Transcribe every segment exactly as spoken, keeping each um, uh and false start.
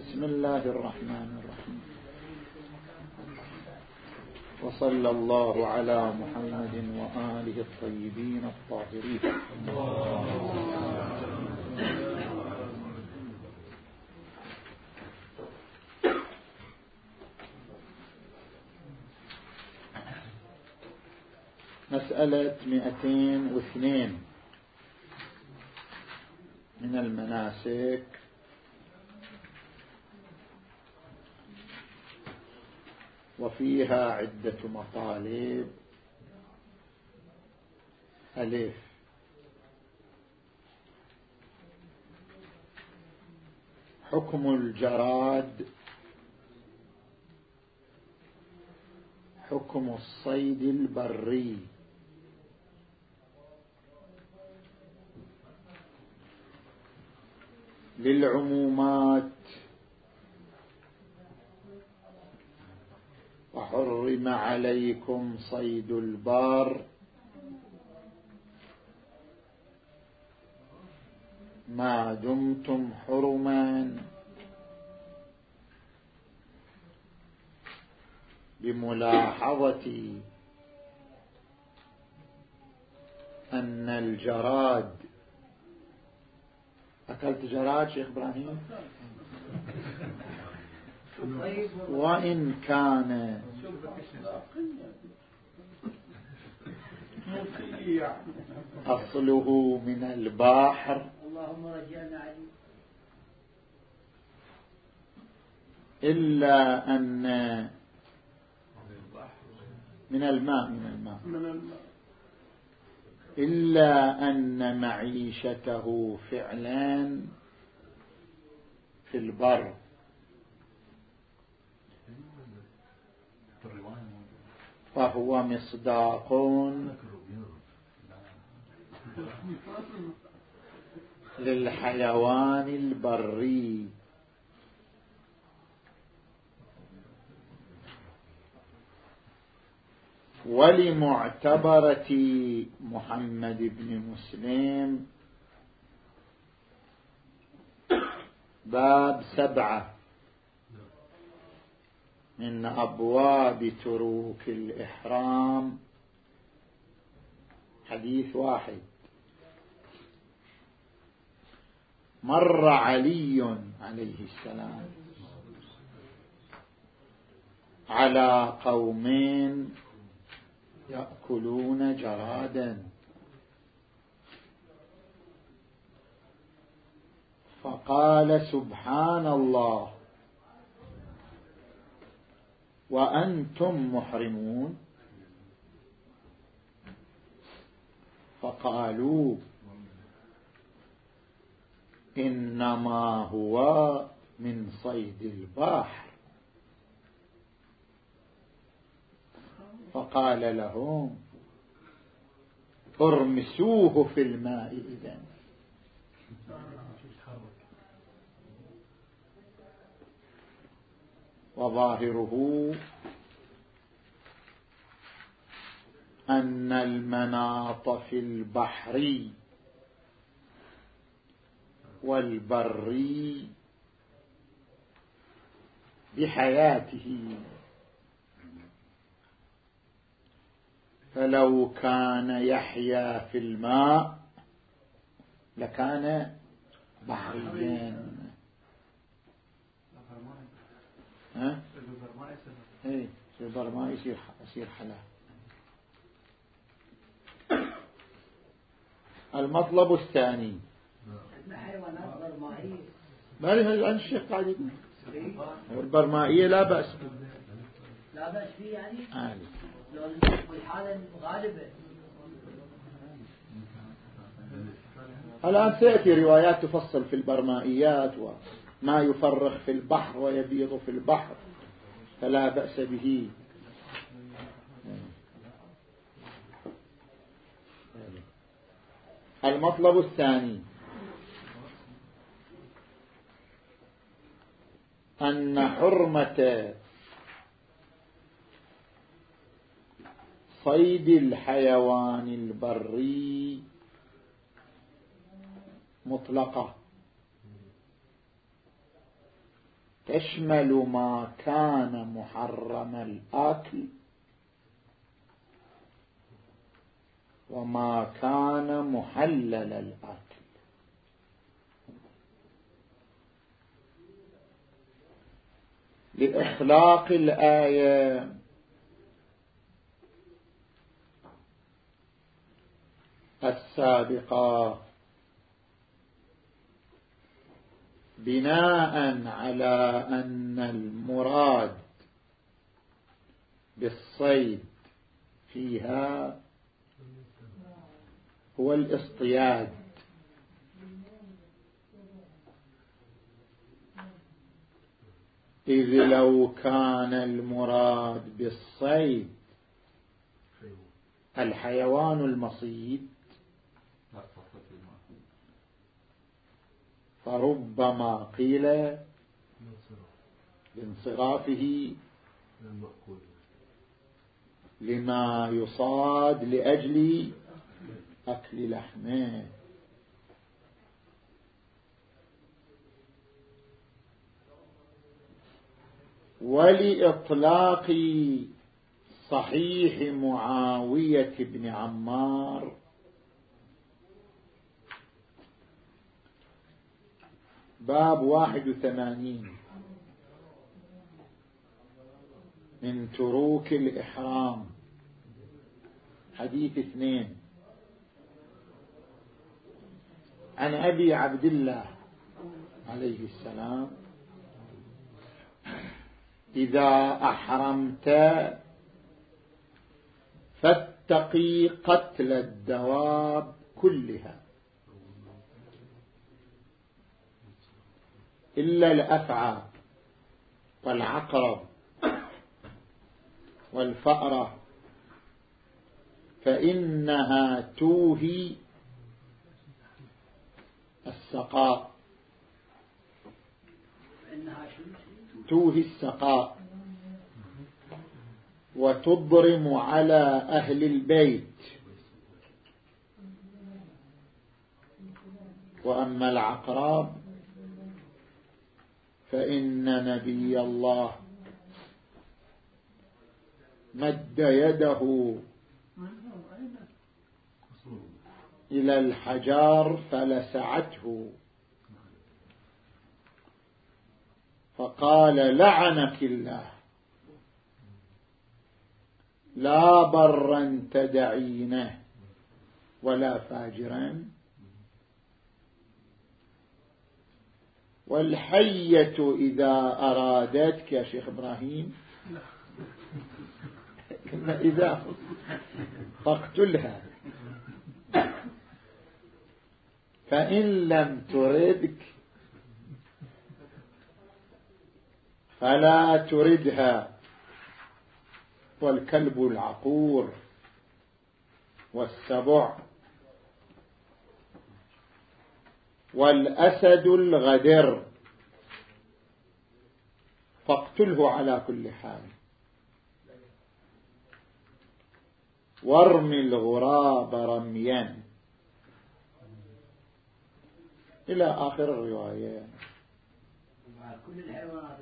بسم الله الرحمن الرحيم. وصلى الله على محمد وآله الطيبين الطاهرين. مسألة مئتين واثنين من المناسك. وفيها عدة مطالب. ألف: حكم الجراد حكم الصيد البري. للعمومات: وحرم عليكم صيد البر ما دمتم حرما، بملاحظة أن الجراد. أكلت جراد شيخ إبراهيم؟ وإن كان أصله من البحر إلا أن من الماء من الماء إلا أن معيشته فعلا في البر، فهو مصداق للحيوان البري. ولمعتبرة محمد بن مسلم باب سبعة من أبواب تروك الإحرام حديث واحد: مر علي عليه السلام على قوم يأكلون جرادا، فقال: سبحان الله، وأنتم محرمون؟ فقالوا: إنما هو من صيد البحر. فقال لهم: ارمسوه في الماء إذن. وظاهره أن المناط في البحر والبري بحياته، فلو كان يحيا في الماء لكان بحريا. ها؟ ايه في البرماء يصير يصير حلال. المطلب الثاني: ما لها عن الشيخ قاعد يقول والبرمائية لا بأس به. لا بأس فيه يعني؟ عالي. والحالة غالبة. الآن سيأتي روايات تفصل في البرمائيات وما يفرخ في البحر ويبيض في البحر، فلا بأس به. المطلب الثاني: أن حرمة صيد الحيوان البري مطلقة تشمل ما كان محرم الأكل وما كان محلل الأكل. لإخلاق الآية السابقة بناء على أن المراد بالصيد فيها هو الاصطياد، إذ لو كان المراد بالصيد الحيوان المصيد فربما قيل بانصرافه لما يصاد لأجل أكل لحمه. ولإطلاق صحيح معاوية بن عمار باب واحد وثمانين من تروك الإحرام، حديث اثنين، عن أبي عبد الله عليه السلام: إذا أحرمت فاتقي قتل الدواب كلها إلا الأفعى والعقرب والفأرة، فإنها توهي السقاء توهي السقاء وتضرم على أهل البيت. وأما العقرب فإن نبي الله مد يده إلى الحجار فلسعته فقال: لعنك الله، لا برا تدعينه ولا فاجرا. والحية إذا أرادتك يا شيخ إبراهيم إذا فاقتلها، فإن لم تردك فلا تردها. والكلب العقور والسبع والأسد الغدر فاقتله على كل حال. وارمي الغراب رميا إلى آخر الرواية. كل الحيوانات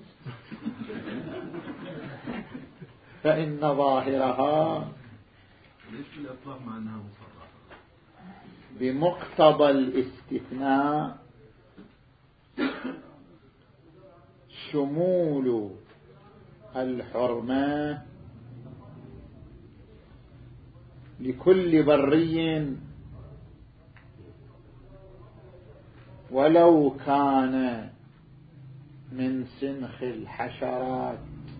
فإن ظاهرها ليش الإطلاق مع أنها مصرحة بمقتضى الاستثناء شمول الحرمة لكل بري ولو كان من سنخ الحشرات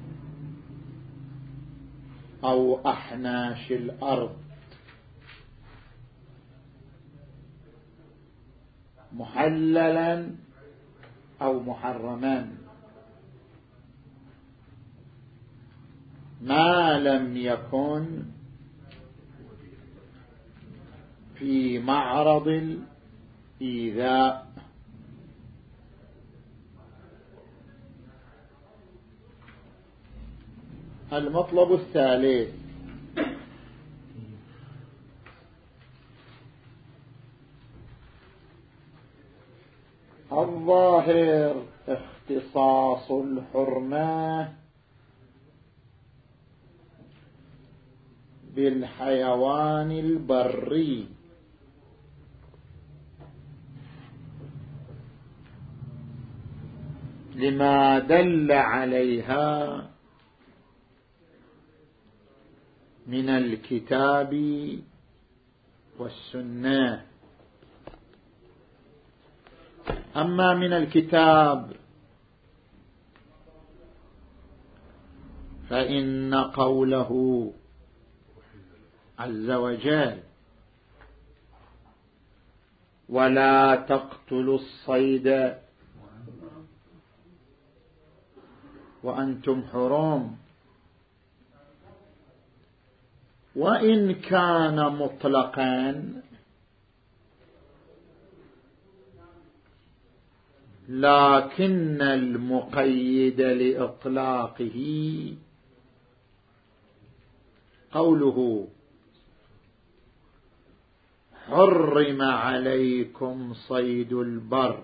أو أحناش الأرض محللا أو محرما، ما لم يكن في معرض الإيذاء. المطلب الثالث: الظاهر اختصاص اختصاص الحرمة بالحيوان البري لما دل عليها من الكتاب والسنة. أما من الكتاب فإن قوله عز وجل ولا تقتلوا الصيد وأنتم حرم، وإن كان مطلقا لكن المقيد لإطلاقه قوله حرم عليكم صيد البر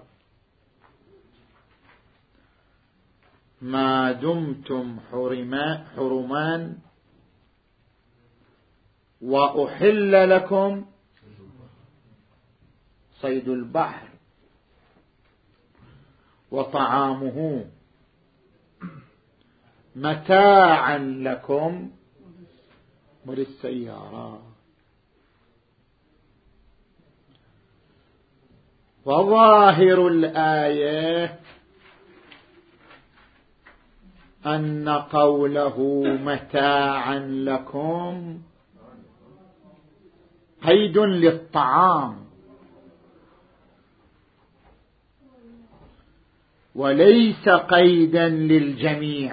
ما دمتم حرمان وأحل لكم صيد البحر وطعامه متاعا لكم وللسيارات. وظاهر الآية أن قوله متاعا لكم قيد للطعام وليس قيدا للجميع،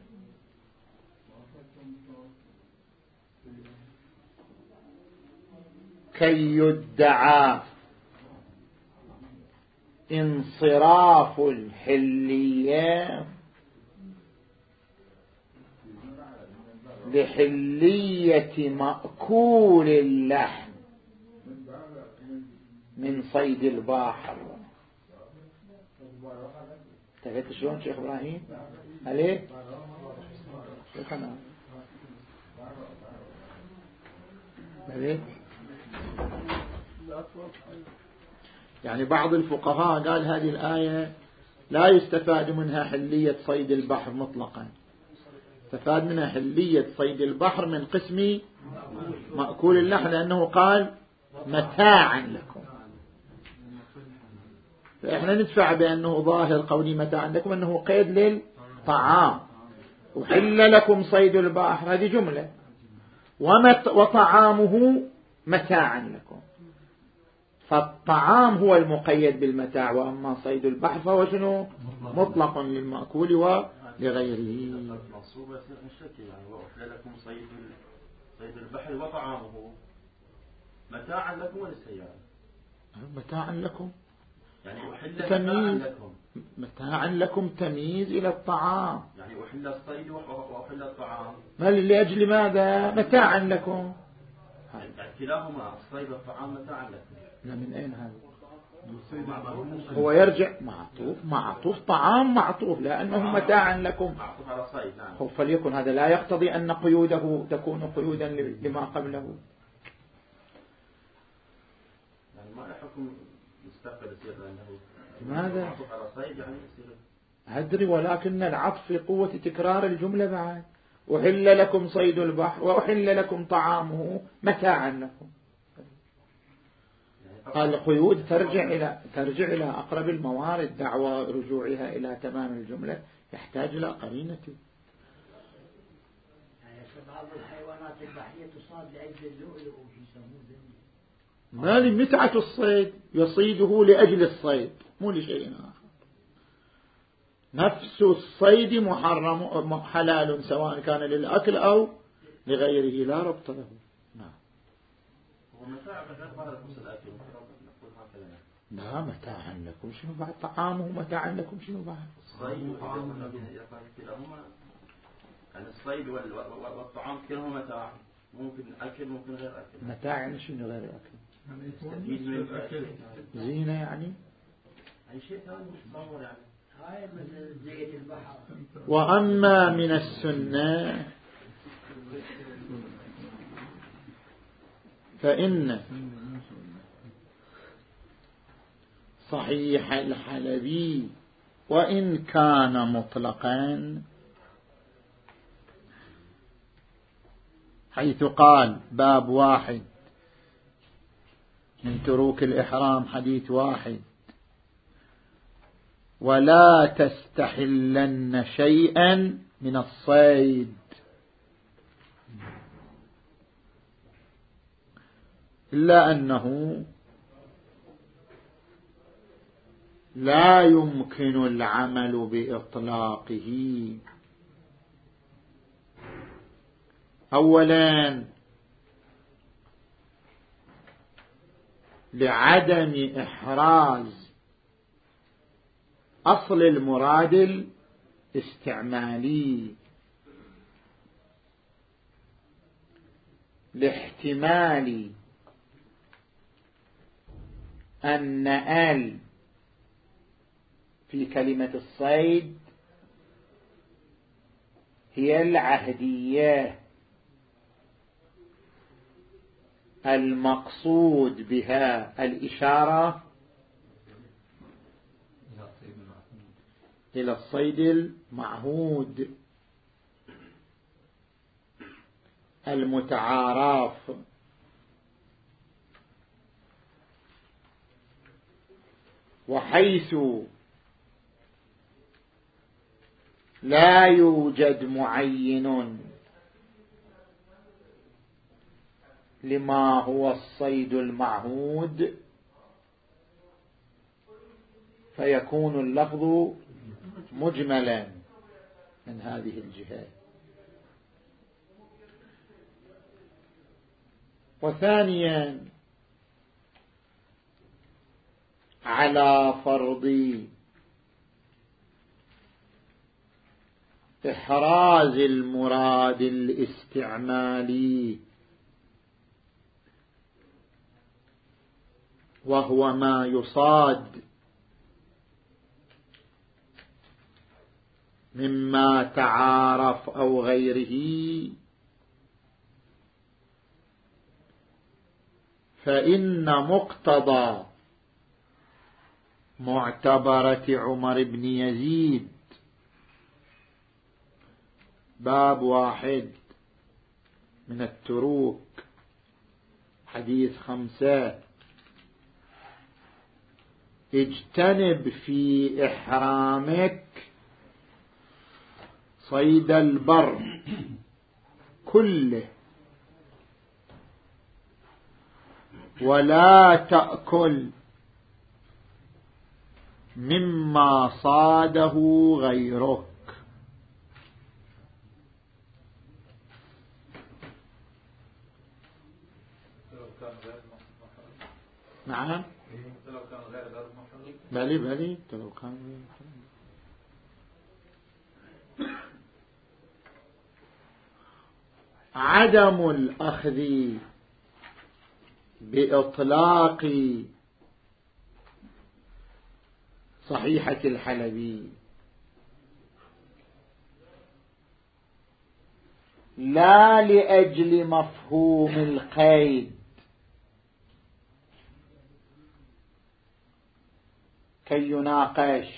كي يدعى انصراف الحلية لحلية مأكول اللحم من صيد البحر. تفهمت شلون شيخ إبراهيم عليه شيخنا عليه؟ يعني بعض الفقهاء قال هذه الآية لا يستفاد منها حلية صيد البحر مطلقا، استفاد منها حلية صيد البحر من قسم مأكول اللحم، لأنه قال متاعا لكم. فإحنا ندفع بأنه ظاهر قولي متاعا لكم أنه قيد للطعام، وحل لكم صيد البحر هذه جملة، وطعامه متاعا لكم، فالطعام هو المقيد بالمتاع، وأما صيد البحر فهو شنو مطلق للمأكول ولغيره. المنصوبة يصير مشتكي يعني وأحل لكم صيد صيد البحر وطعامه متاعا لكم وللسيارة. متاعا لكم يعني أحل تمييز لكم متاعا لكم تمييز إلى الطعام، يعني أحل الصيد وأحل الطعام. ما لأجل ماذا متاعا لكم؟ يعني كلاهما الصيد والطعام متاعا لكم. لا من أين هذا؟ هو يرجع معطوف معطوف طعام معطوف لأنه متاعا لكم معطوف على صيد. نعم. فليكن هذا لا يقتضي أن قيوده تكون قيودا لما قبله. يعني ما حكم مستقبل يصير لأنه لماذا؟ معطوف على صيد يعني يصير أدري، ولكن العطف في قوة تكرار الجملة بعد. أحل لكم صيد البحر وأحل لكم طعامه متاعا لكم. قال القيود ترجع إلى ترجع إلى أقرب الموارد، دعوى رجوعها إلى تمام الجملة يحتاج إلى قرينة. يعني بعض الحيوانات البحرية تصاد لأجل اللؤلؤ ويسموه ذنب. ما لمتعة الصيد يصيده لأجل الصيد مو لشيء آخر. نفس الصيد محرم حلال سواء كان للأكل أو لغيره لا ربط له. نعم. ومتاع غير ظاهر خصوص الأكل لا متاعا لكم شنو بعد؟ طعامه متاعا لكم شنو بعد؟ الصيد وطعامه كلاهما يعني الصيد والطعام كلاهما متاع، ممكن أكل ممكن غير أكل. متاع يعني شنو غير أكل؟ يستفيد من زينة يعني أي شيء ثاني متصور يعني هاي مثل زيت البحر. وأما من السنة فإن صحيح الحلبي وإن كان مطلقا حيث قال باب واحد من تروك الإحرام حديث واحد ولا تستحلن شيئا من الصيد، إلا أنه لا يمكن العمل بإطلاقه. أولا لعدم إحراز أصل المراد الاستعمالي، لاحتمال أن ال في كلمة الصيد هي العهدية المقصود بها الإشارة إلى الصيد المعهود المتعارف، وحيث لا يوجد معين لما هو الصيد المعهود فيكون اللفظ مجملا من هذه الجهة. وثانيا على فرض إحراز المراد الاستعمالي وهو ما يصاد مما تعارف أو غيره، فإن مقتضى معتبرة عمر بن يزيد باب واحد من التروك حديث خمسة اجتنب في إحرامك صيد البر كله ولا تأكل مما صاده غيرك. نعم بلي بلي لو كان عدم الأخذ بإطلاق صحيحة الحلبي لا لأجل مفهوم القيد كي يناقش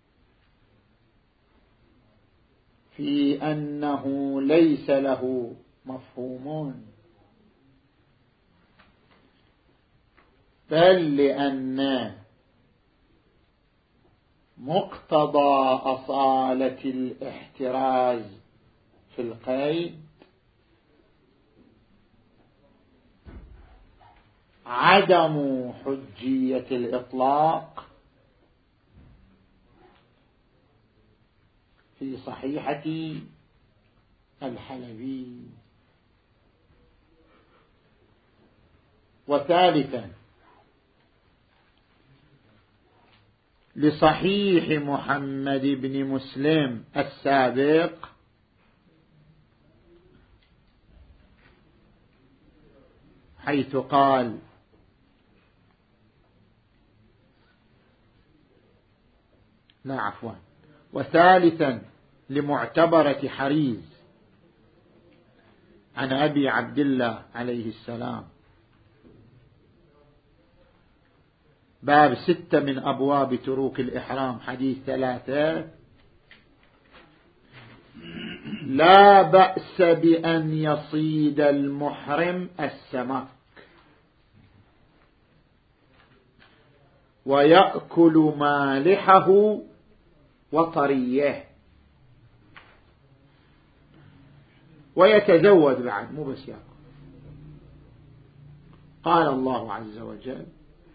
في أنه ليس له مفهوم، بل لأن مقتضى أصالة الاحتراز في القيد عدم حجية الإطلاق في صحيحة الحلبي. وثالثا لصحيح محمد بن مسلم السابق حيث قال لا عفوا وثالثا لمعتبرة حريز عن أبي عبد الله عليه السلام. باب ستة من أبواب تروك الإحرام حديث ثلاثة: لا بأس بأن يصيد المحرم السمك ويأكل مالحه وطريه ويتزود بعد، مو بس يأكل. قال الله عز وجل: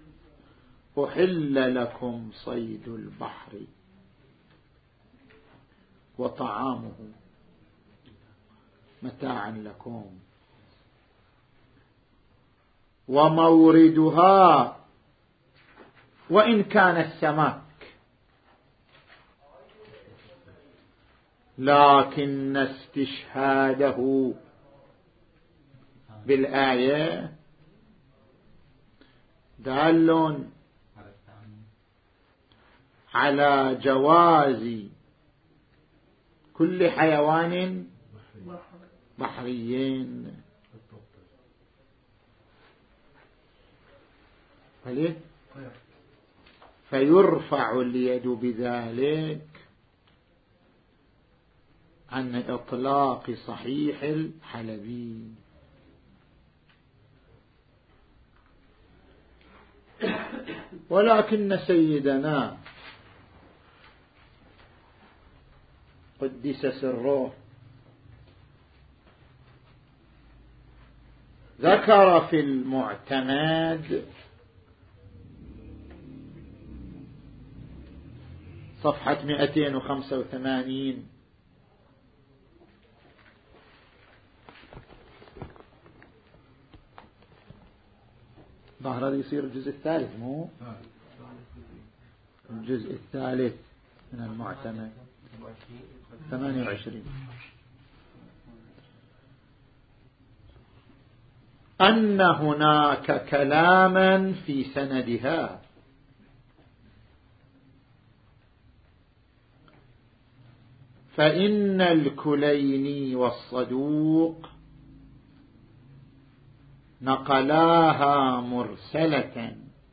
أحل لكم صيد البحر وطعامه متاعا لكم وموردها وإن كان السمك، لكن استشهاده بالآية دال على جواز كل حيوان بحريين. فيرفع اليد بذلك عن إطلاق صحيح الحلبي. ولكن سيدنا قدس سره ذكر في المعتمد صفحة مئتين وخمسة وثمانين: ظهر هذا يصير الجزء الثالث، مو الجزء الثالث من المعتمد ثمانية وعشرين: أن هناك كلاما في سندها فإن الكليني والصدوق نقلاها مرسلة،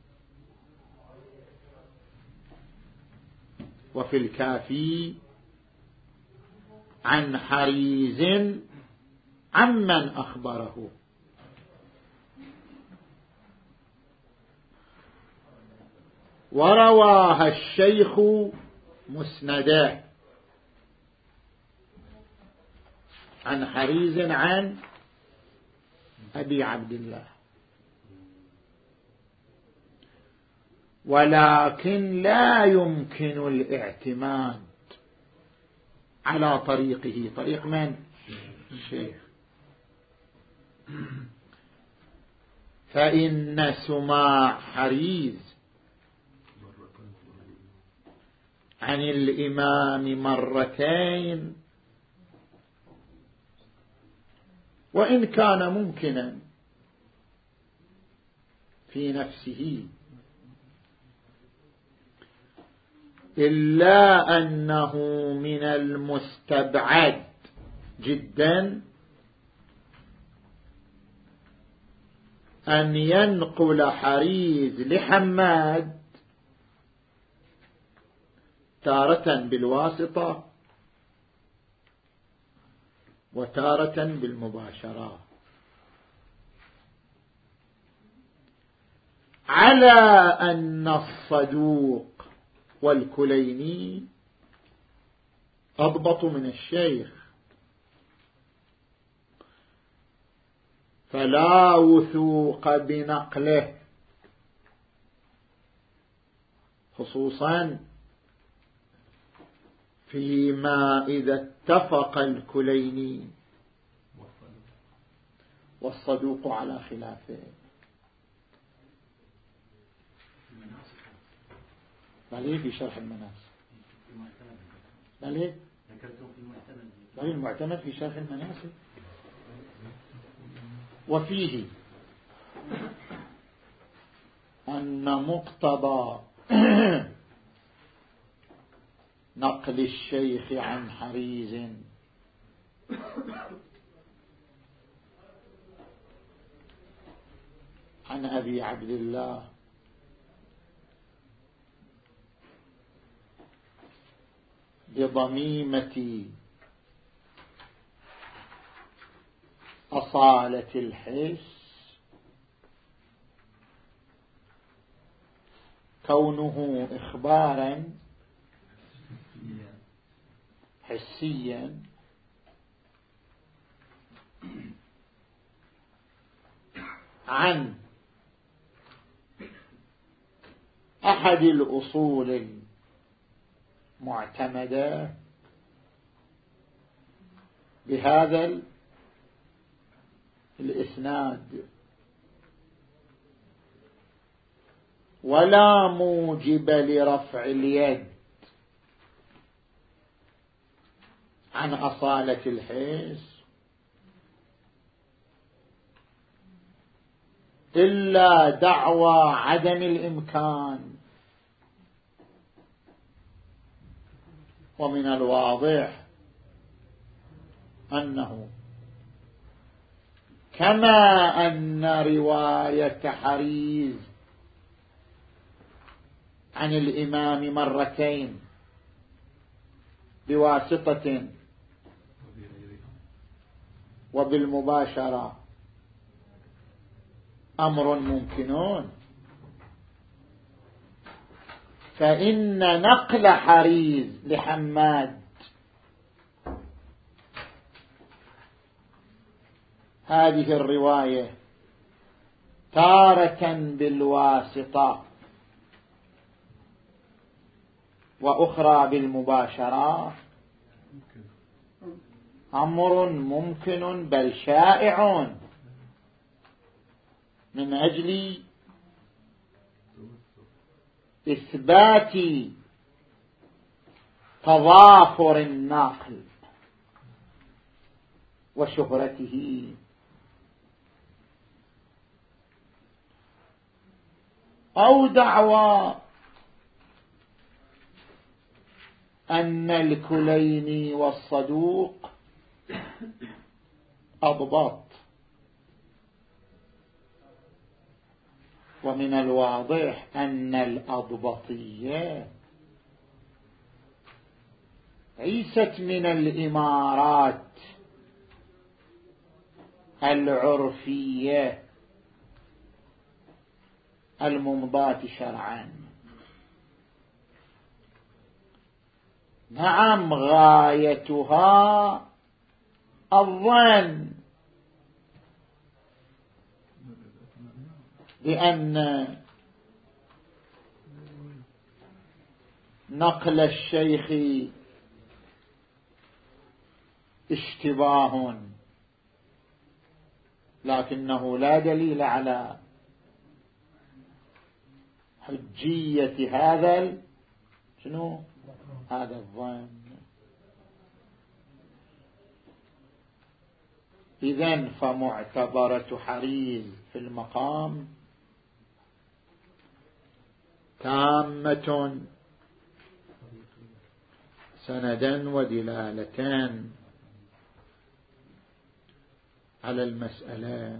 وفي الكافي عن حريز عمن أخبره. ورواها الشيخ مسندا عن حريز عن أبي عبد الله، ولكن لا يمكن الاعتماد على طريقه. طريق من؟ الشيخ. فإن سماع حريز عن الإمام مرتين وإن كان ممكنا في نفسه، إلا أنه من المستبعد جدا أن ينقل حريز لحماد تارة بالواسطة وتارة بالمباشرة، على أن الصدوق والكليني أضبط من الشيخ، فلا وثوق بنقله، خصوصا فيما إذا اتفق الكليني والصدوق على خلافه. بل في شرح المناسك، بل بل المعتمد في شرح المناسك. وفيه أن مقتضى نقل الشيخ عن حريز عن أبي عبد الله بضميمة أصالة الحس كونه إخبارا حسيا عن أحد الأصول المعتمدة بهذا الإسناد، ولا موجب لرفع اليد عن أصالة الحس إلا دعوى عدم الإمكان. ومن الواضح أنه كما أن رواية حريز عن الإمام مرتين بواسطة وبالمباشرة أمر ممكنون، فإن نقل حريز لحماد هذه الرواية تارة بالواسطة وأخرى بالمباشرة أمر ممكن بل شائع، من أجل إثبات تضافر الناقل وشهرته. أو دعوى أن الكليني والصدوق أضباط، ومن الواضح أن الأضبطية ليست من الإمارات العرفية الممضاة شرعا. نعم غايتها الظن بأن نقل الشيخ اشتباه، لكنه لا دليل على حجية هذا شنو هذا الظن. إذن فمعتبرة حريز في المقام تامة سندا ودلالتان على المسألة.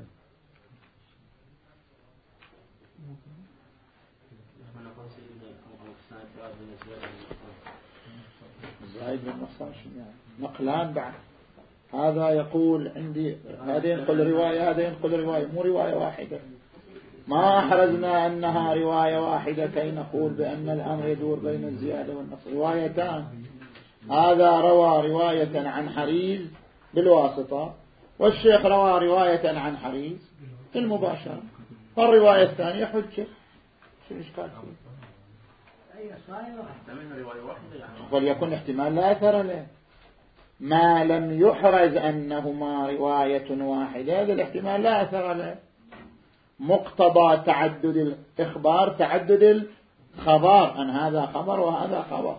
زايد بن نصار يعني نقلان بعد، هذا يقول عندي هذا ينقل رواية هذا ينقل رواية، مو رواية واحدة. ما أحرزنا أنها رواية واحدة كي نقول بأن الأمر يدور بين الزيادة والنقص. روايتان، هذا روى رواية عن حريز بالواسطة، والشيخ روى رواية عن حريز المباشرة، والرواية الثانية حجة. شو الإشكال فيه؟ وليكن احتمال لا أثر له، ما لم يحرز أنهما رواية واحدة هذا الاحتمال لا أثر له. مقتضى تعدد الإخبار تعدد الخبر، أن هذا خبر وهذا خبر.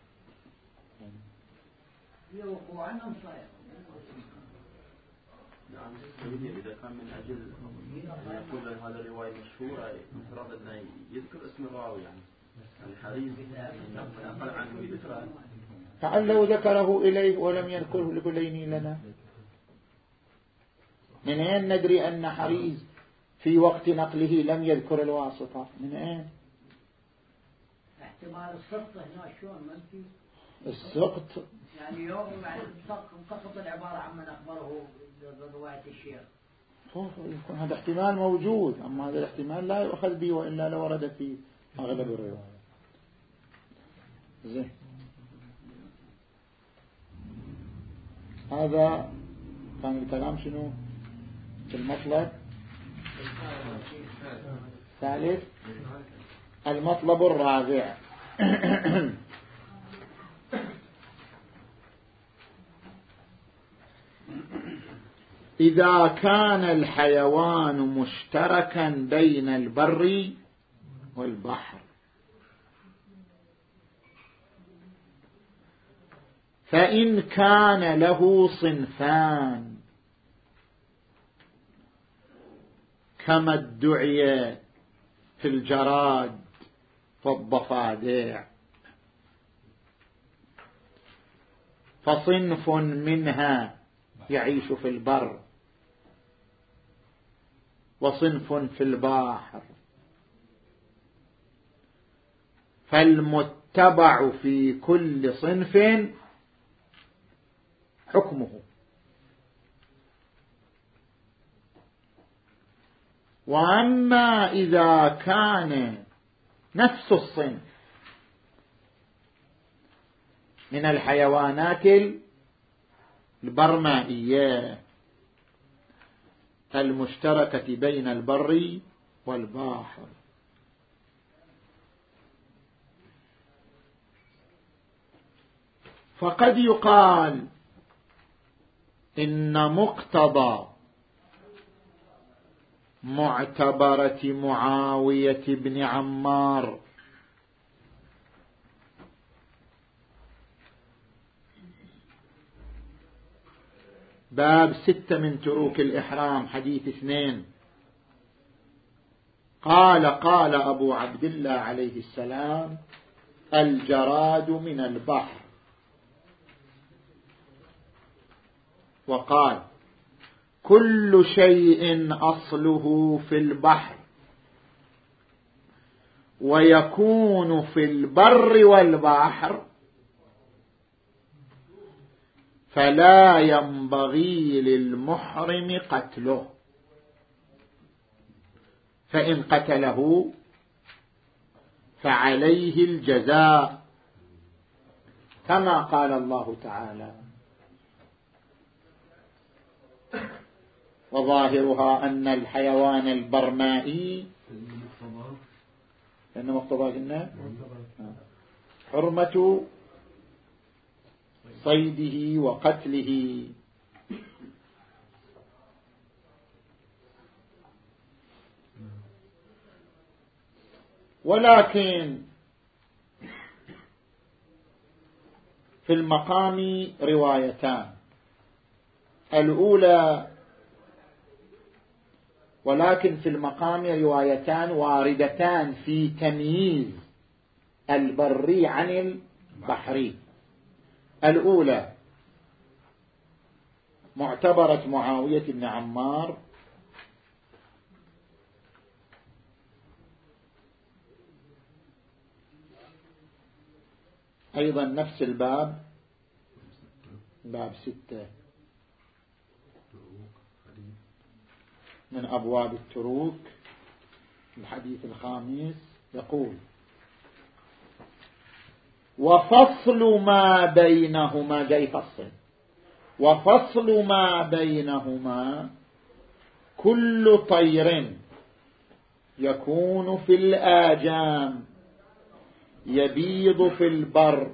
نعم إذا كان من أجل أن يقول هذا الرواية مشهورة مفترض أن يذكر اسم الراوي يعني الحريز نقل عنه بذكره لعله ذكره إليه ولم يذكره الكليني لنا. من أين ندري أن حريز في وقت نقله لم يذكر الواسطة؟ من أين؟ احتمال السقط هنا شلون منفي السقط يعني يوم يعني انقصت العبارة عمن أخبره برواية الشيخ. يكون هذا احتمال موجود، أما هذا الاحتمال لا يؤخذ به وإلا لورد في أغلب الروايات. زين، هذا كان الكلام شنو في المطلب الثالث. المطلب الرابع إذا كان الحيوان مشتركا بين البر والبحر فإن كان له صنفان كما ادعي في الجراد والضفادع، فصنف منها يعيش في البر وصنف في البحر، فالمتبع في كل صنف حكمه. وأما إذا كان نفس الصنف من الحيوانات البرمائية المشتركة بين البر والبحر، فقد يقال إن مقتضى معتبرة معاوية بن عمار باب ستة من تروك الإحرام حديث اثنين، قال قال أبو عبد الله عليه السلام: الجراد من البحر. وقال: كل شيء أصله في البحر ويكون في البر والبحر فلا ينبغي للمحرم قتله، فإن قتله فعليه الجزاء، كما قال الله تعالى: وظاهرها أن الحيوان البرمائي لأن مقتضى قلنا حرمة صيده وقتله. ولكن في المقام روايتان، الأولى ولكن في المقام روايتان واردتان في تمييز البري عن البحري. الأولى معتبرة معاوية بن عمار أيضا نفس الباب، باب ستة من أبواب التروك، الحديث الخامس، يقول: وفصل ما بينهما، جاي فصل، وفصل ما بينهما كل طير يكون في الآجام يبيض في البر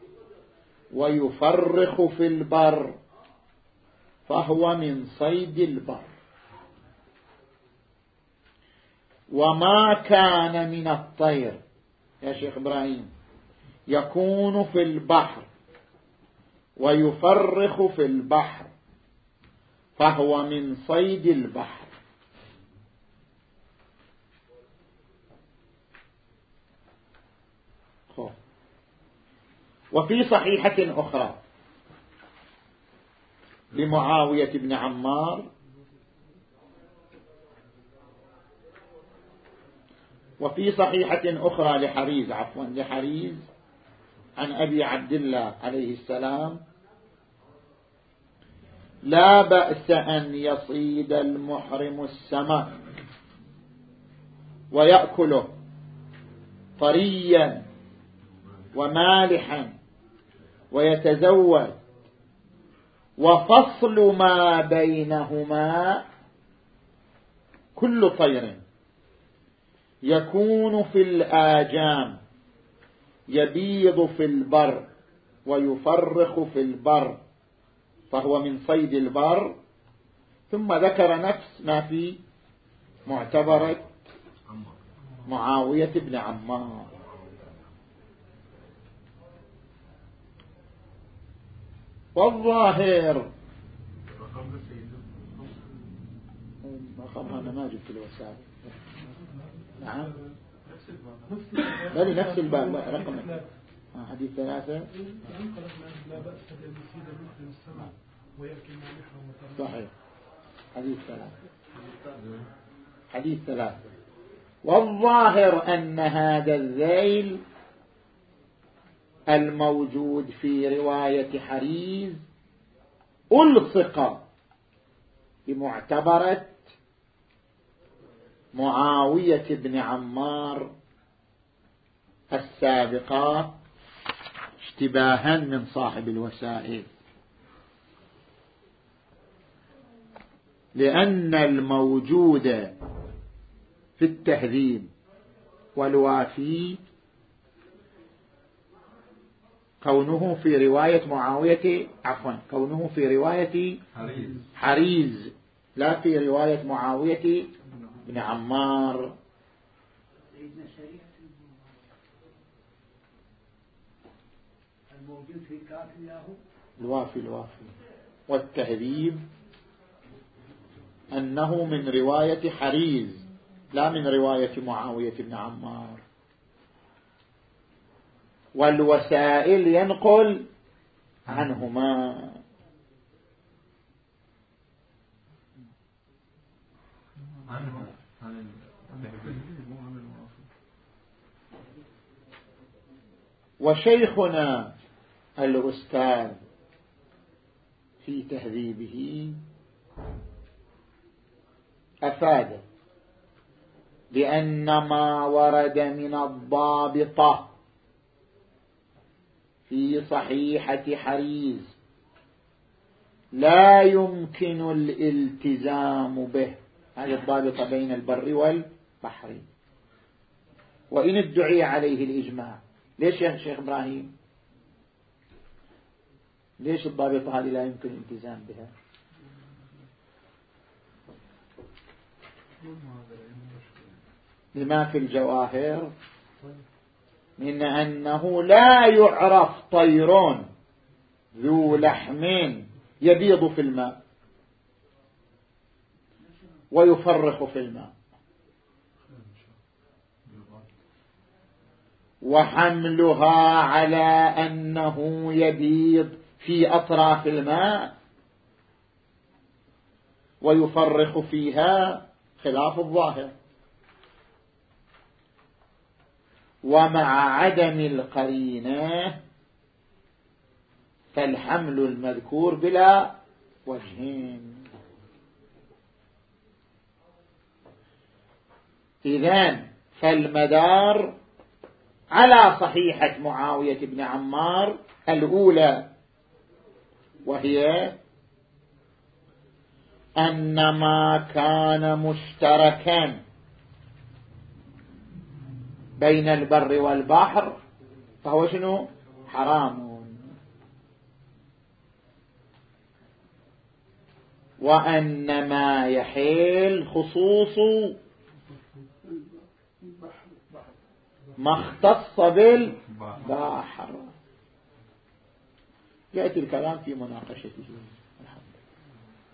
ويفرخ في البر فهو من صيد البر. وما كان من الطير يا شيخ إبراهيم يكون في البحر ويفرخ في البحر فهو من صيد البحر. وفي صحيحة أخرى لمعاوية بن عمار وفي صحيحة أخرى لحريز عفوا لحريز عن أبي عبد الله عليه السلام: لا بأس أن يصيد المحرم السمك ويأكله طريا ومالحا ويتزوج، وفصل ما بينهما كل طير يكون في الآجام يبيض في البر ويفرخ في البر فهو من صيد البر. ثم ذكر نفس ما في معتبرة معاوية بن عمار. والظاهر رقم هذا ما جبت الوسائل. نعم بل نفس الباب لا رقم آه حديث ثلاثة. صحيح حديث ثلاثة حديث ثلاثة. والظاهر أن هذا الذيل الموجود في رواية حريز ألصق بمعتبرة معاوية بن عمار السابقة اشتباها من صاحب الوسائل، لأن الموجود في التهذيب والوافي كونه في رواية معاوية عفوا كونه في رواية حريز, حريز لا في رواية معاوية بن عمار. الموجود في كافي الوافي الوافي والتهذيب أنه من رواية حريز لا من رواية معاوية بن عمار. والوسائل ينقل عنهما. وشيخنا الأستاذ في تهذيبه أفاد بأن ما ورد من الضابطة في صحيحة حريز لا يمكن الالتزام به، هذه الضابطة بين البر والبحر، وإن ادعي عليه الإجماع. ليش يا شيخ إبراهيم؟ ليش الضابطة هذه لا يمكن الالتزام بها؟ لما في الجواهر من أنه لا يعرف طير ذو لحم يبيض في الماء ويفرخ في الماء، وحملها على أنه يبيض في أطراف الماء ويفرخ فيها خلاف الظاهر. ومع عدم القرينة فالحمل المذكور بلا وجهين. إذن فالمدار على صحيحة معاوية بن عمار الأولى، وهي أن ما كان مشتركا بين البر والبحر فهو شنو؟ حرام. وأن ما يحيل خصوص ما اختص بالبحر. يأتي الكلام في مناقشته.